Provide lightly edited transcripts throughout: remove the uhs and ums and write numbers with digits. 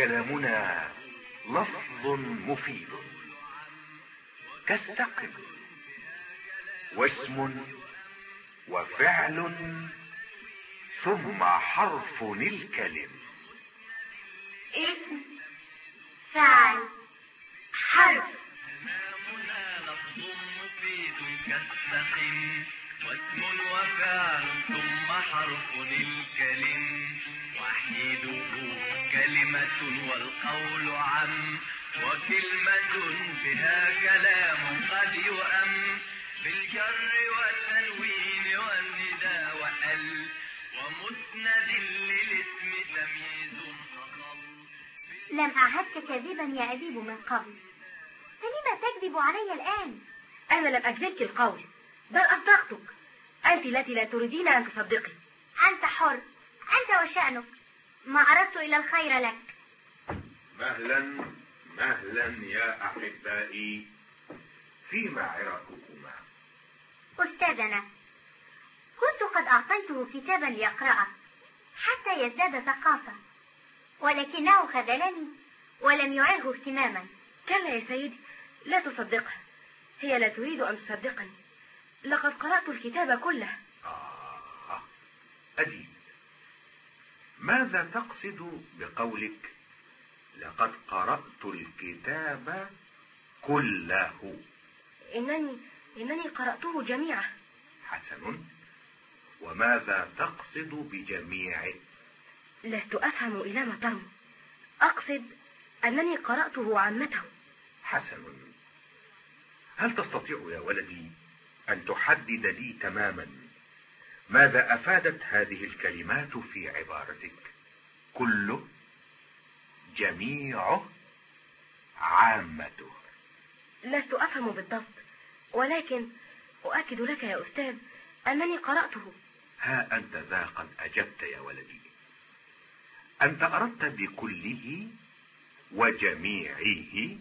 كلامنا لفظ مفيد كاستقم، واسم وفعل ثم حرف الكلم. اسم، فعل، حرف. كلامنا لفظ مفيد كاستقم، واسم وفعل ثم حرف الكلم. وحيده كلمة والقول عم، وكلمة بها كلام قد يؤم، بالجر والتنوين والنداء وال، ومسند للاسم تمييز حصل. لم أعهدك كاذبا يا أديب من قبل، فلما تكذب علي الآن؟ أنا لم أكذبك القول، بل أصدقتك. أنت التي لا تريدين أن تصدقي. أنت حر، أنت وشأنك، ما أردت إلا الخير لك. مهلا مهلا يا أحبائي، فيما عراقكما؟ أستاذنا، كنت قد أعطيته كتابا ليقرأه حتى يزداد ثقافة، ولكنه خذلني ولم يعره اهتماما. كلا يا سيدي، لا تصدقها، هي لا تريد أن تصدقني. لقد قرأت الكتاب كله. أديب، ماذا تقصد بقولك لقد قرأت الكتاب كله؟ إنني قرأته جميعه. حسن، وماذا تقصد بجميعه؟ لست أفهم إلى ما ترمي. أقصد أنني قرأته عامته. حسن، هل تستطيع يا ولدي أن تحدد لي تماما ماذا أفادت هذه الكلمات في عبارتك؟ كله، جميعه، عامته. لست أفهم بالضبط، ولكن أؤكد لك يا أستاذ أنني قرأته. ها أنت ذا قد أجبت يا ولدي. أنت أردت بكله وجميعه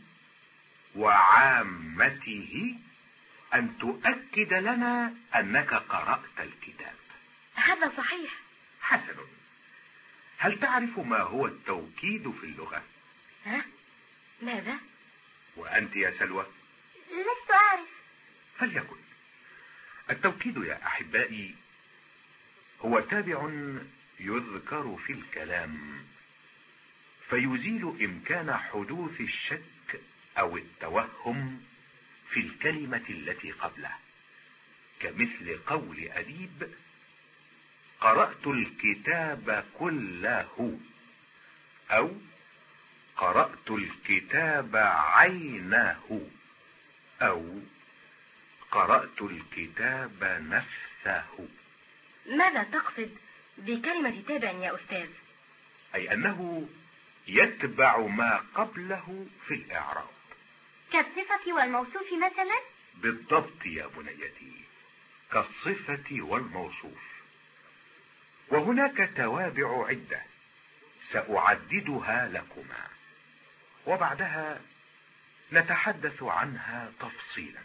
وعامته أن تؤكد لنا أنك قرأت الكتاب. هذا صحيح. حسن، هل تعرف ما هو التوكيد في اللغة؟ ها؟ ماذا؟ وأنت يا سلوى؟ لست أعرف. فليكن. التوكيد يا أحبائي هو تابع يذكر في الكلام فيزيل إمكان حدوث الشك أو التوهم في الكلمة التي قبله، كمثل قول أديب: قرأت الكتاب كله، أو قرأت الكتاب عينه، أو قرأت الكتاب نفسه. ماذا تقصد بكلمة تابع يا أستاذ؟ أي أنه يتبع ما قبله في الإعراب، كالصفة والموصوف مثلا؟ بالضبط يا بنيتي، كالصفة والموصوف. وهناك توابع عدة سأعددها لكما، وبعدها نتحدث عنها تفصيلا.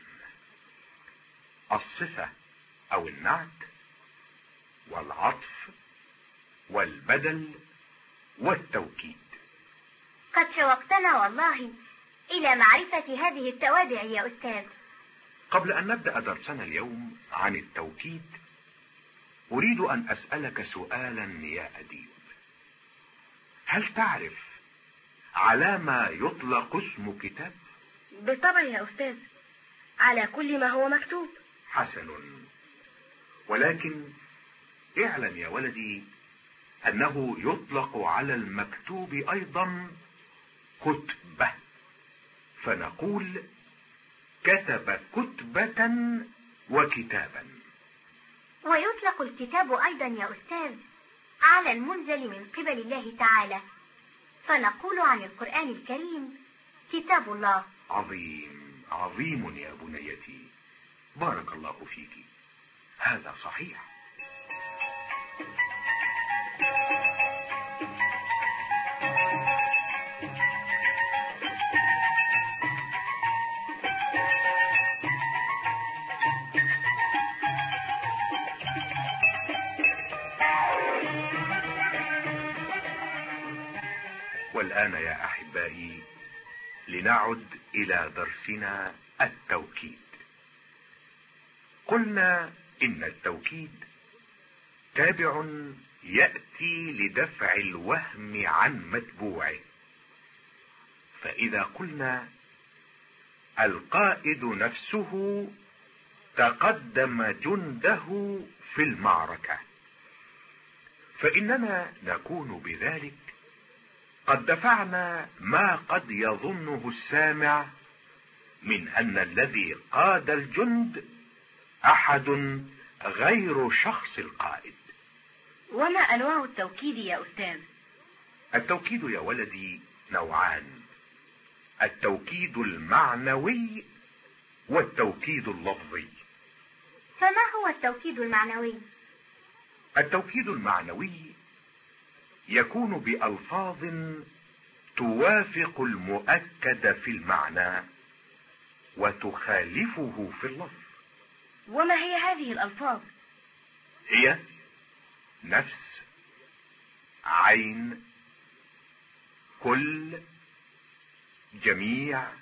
الصفة أو النعت، والعطف، والبدل، والتوكيد. قد شوقتنا والله إلى معرفة هذه التوابع يا أستاذ. قبل أن نبدأ درسنا اليوم عن التوكيد، أريد أن أسألك سؤالا يا أديب. هل تعرف على ما يطلق اسم كتاب؟ بالطبع يا أستاذ، على كل ما هو مكتوب. حسن، ولكن اعلم يا ولدي أنه يطلق على المكتوب أيضا كتبة، فنقول كتب كتبة وكتابا. ويطلق الكتاب أيضا يا أستاذ على المنزل من قبل الله تعالى، فنقول عن القرآن الكريم كتاب الله. عظيم عظيم يا بنيتي، بارك الله فيك، هذا صحيح. والآن يا أحبائي لنعد إلى درسنا التوكيد. قلنا إن التوكيد تابع يأتي لدفع الوهم عن متبوعه. فإذا قلنا القائد نفسه تقدم جنده في المعركة، فإننا نكون بذلك قد دفعنا ما قد يظنه السامع من أن الذي قاد الجند أحد غير شخص القائد. وما أنواع التوكيد يا أستاذ؟ التوكيد يا ولدي نوعان: التوكيد المعنوي والتوكيد اللفظي. فما هو التوكيد المعنوي؟ التوكيد المعنوي يكون بألفاظ توافق المؤكد في المعنى وتخالفه في اللفظ. وما هي هذه الألفاظ؟ هي نفس، عين، كل، جميع،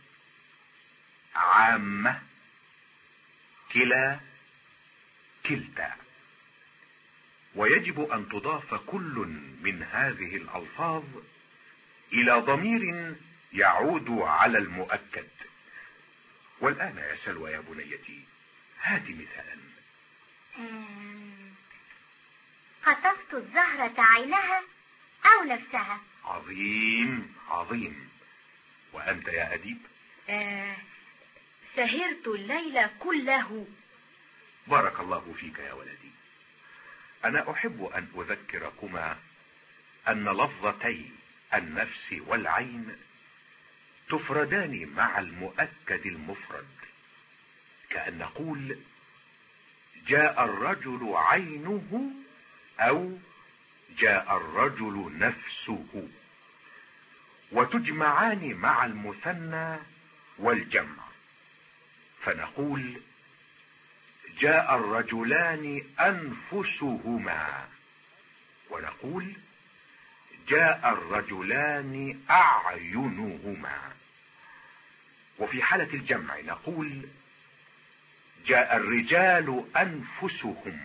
عامة، كلا، كلتا. ويجب أن تضاف كل من هذه الألفاظ إلى ضمير يعود على المؤكد. والآن يا سلوى يا بنيتي هات مثالا. خطفت الزهرة عينها أو نفسها. عظيم عظيم. وأنت يا أديب؟ سهرت الليل كله. بارك الله فيك يا ولدي. أنا أحب أن أذكركما أن لفظتي النفس والعين تفردان مع المؤكد المفرد، كأن نقول جاء الرجل عينه أو جاء الرجل نفسه، وتجمعان مع المثنى والجمع، فنقول جاء الرجلان أنفسهما، ونقول جاء الرجلان أعينهما. وفي حالة الجمع نقول جاء الرجال أنفسهم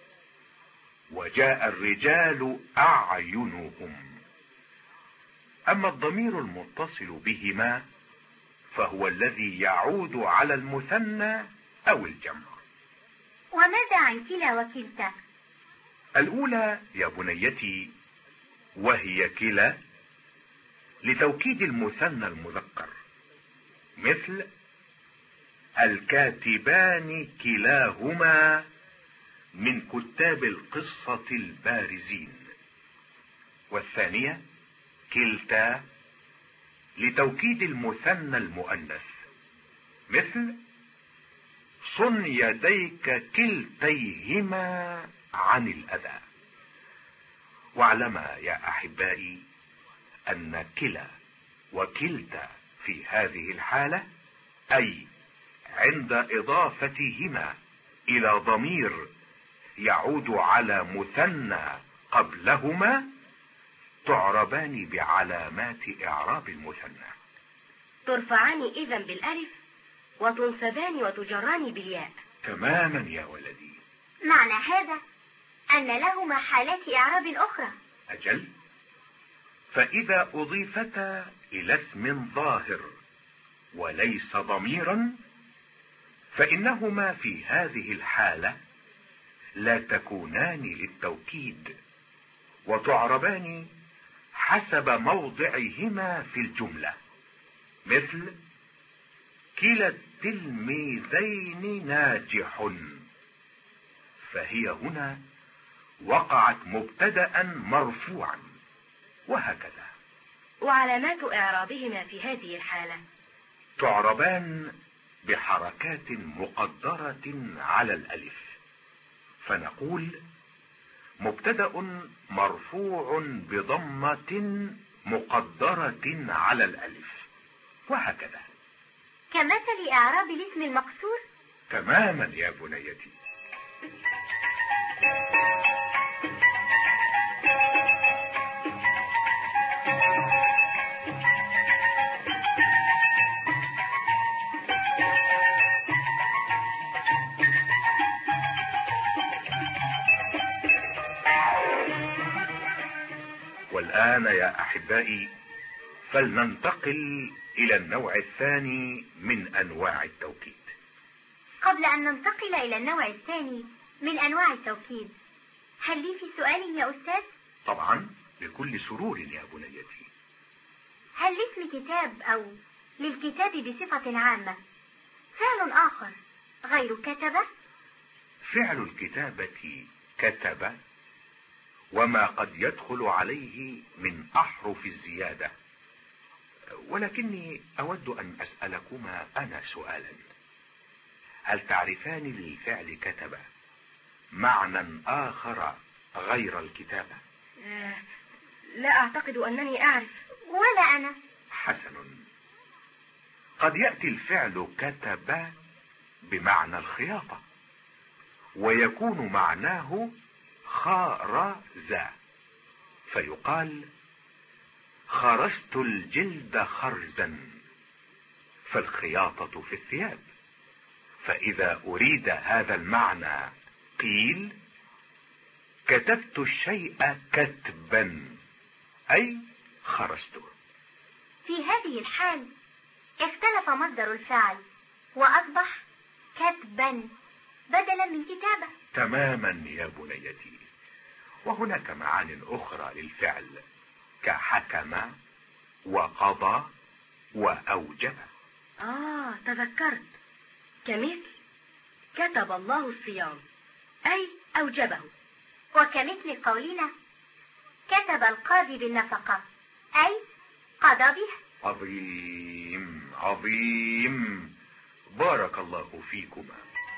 وجاء الرجال أعينهم. أما الضمير المتصل بهما فهو الذي يعود على المثنى أو الجمع. وماذا عن كلا وكلتا؟ الأولى يا بنيتي وهي كلا لتوكيد المثنى المذكر، مثل الكاتبان كلاهما من كتاب القصة البارزين. والثانية كلتا لتوكيد المثنى المؤنث، مثل صن يديك كلتيهما عن الأذى. واعلما يا أحبائي أن كلا وكلتا في هذه الحالة، أي عند إضافتهما إلى ضمير يعود على مثنى قبلهما، تعربان بعلامات إعراب المثنى. ترفعان إذن بالألف وتنصبان وتجران بالياء. تماما يا ولدي. معنى هذا أن لهما حالات إعراب أخرى. أجل، فإذا أضيفتا إلى اسم ظاهر وليس ضميرا فإنهما في هذه الحالة لا تكونان للتوكيد، وتعربان حسب موضعهما في الجملة، مثل كلا التلميذين ناجح، فهي هنا وقعت مبتدأ مرفوعا، وهكذا. وعلامات إعرابهما في هذه الحالة تعربان بحركات مقدرة على الألف، فنقول مبتدأ مرفوع بضمة مقدرة على الألف، وهكذا. كمثل إعراب الاسم المقصور. تماما يا بنيتي. والآن يا أحبائي فلننتقل إلى النوع الثاني من أنواع التوكيد. قبل أن ننتقل إلى النوع الثاني من أنواع التوكيد، هل لي في سؤال يا أستاذ؟ طبعا، بكل سرور يا بنيتي. هل لاسم كتاب أو للكتاب بصفة عامة فعل آخر غير كتب؟ فعل الكتابة كتب، وما قد يدخل عليه من أحرف الزيادة. ولكني أود أن أسألكما أنا سؤالا: هل تعرفان للفعل كتب معنى آخر غير الكتابة؟ لا أعتقد أنني أعرف. ولا أنا. حسن. قد يأتي الفعل كتب بمعنى الخياطة، ويكون معناه خرز، فيقال خرزت الجلد خرزا، فالخياطة في الثياب. فإذا أريد هذا المعنى قيل كتبت الشيء كتبا، أي خرجته. في هذه الحال اختلف مصدر الفعل وأصبح كتبا بدلا من كتابة. تماما يا بنيتي. وهناك معان أخرى للفعل كحكم وقضى وأوجب. تذكرت، كمثل كتب الله الصيام أي أوجبه. وكمثل قولنا كتب القاضي بالنفقة أي قضى بها. عظيم عظيم، بارك الله فيكما.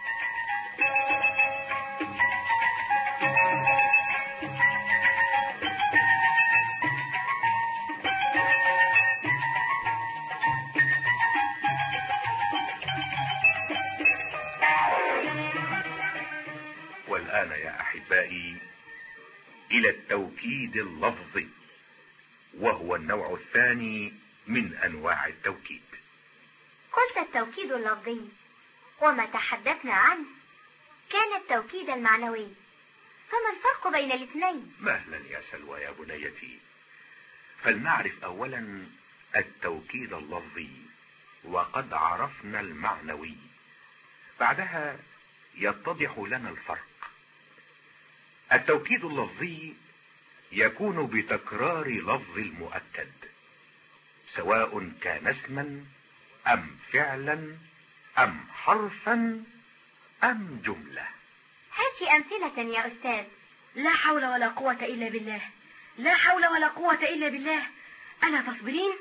والآن يا أحبائي إلى التوكيد اللفظي، وهو النوع الثاني من أنواع التوكيد. قلت التوكيد اللفظي، وما تحدثنا عنه كان التوكيد المعنوي، فما الفرق بين الاثنين؟ مهلا يا سلوى يا بنيتي. فلنعرف أولا التوكيد اللفظي، وقد عرفنا المعنوي، بعدها يتضح لنا الفرق. التوكيد اللفظي يكون بتكرار لفظ المؤكد، سواء كان اسما أم فعلا أم حرفا أم جملة. هات أمثلة يا أستاذ. لا حول ولا قوة إلا بالله، لا حول ولا قوة إلا بالله. ألا تصبرين؟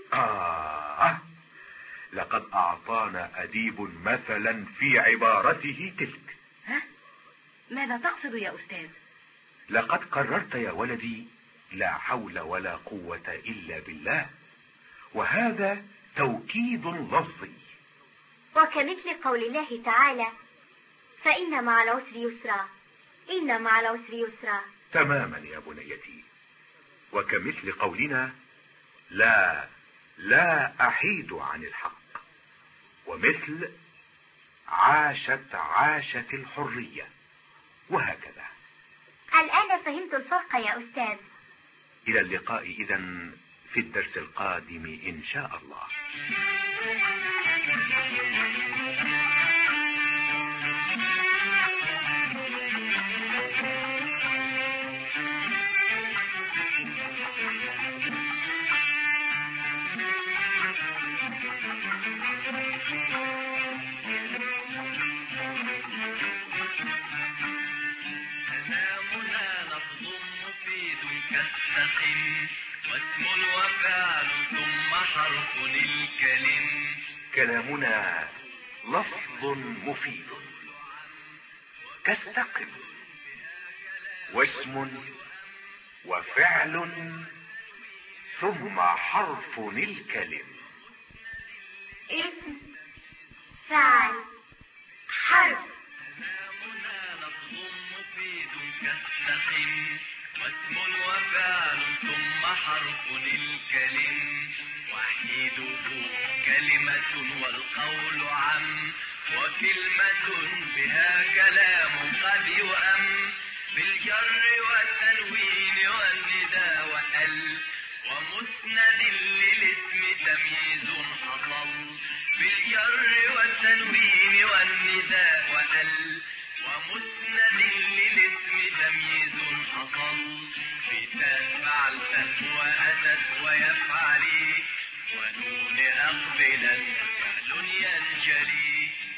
لقد أعطانا أديب مثلا في عبارته تلك. ماذا تقصد يا أستاذ؟ لقد قررت يا ولدي لا حول ولا قوة إلا بالله، وهذا توكيد لفظي. وكمثل قول الله تعالى فإن مع العسر يسرا، إن مع العسر يسرا. تماما يا بنيتي. وكمثل قولنا لا أحيد عن الحق، ومثل عاشت الحرية، وهكذا. الآن فهمت الفرق يا أستاذ. إلى اللقاء إذن في الدرس القادم إن شاء الله. واسم وفعل ثم حرف الكلم. كلامنا لفظ مفيد كاستقم، واسم وفعل ثم حرف الكلم. اسم فعل حرف. كلامنا لفظ مفيد كاستقم، واسم وفعل ثم حرف الكلم. وحيده كلمة والقول عم، وكلمة بها كلام قد يؤم، بالجر والتنوين والنداء وال، ومسند للاسم تمييز حصل بالجر والتنوين والنداء وأل ومسند للاسم تمييز حصل بتاء فعلت وأتت ويفعلي ونون أقبلت فعل ينجلي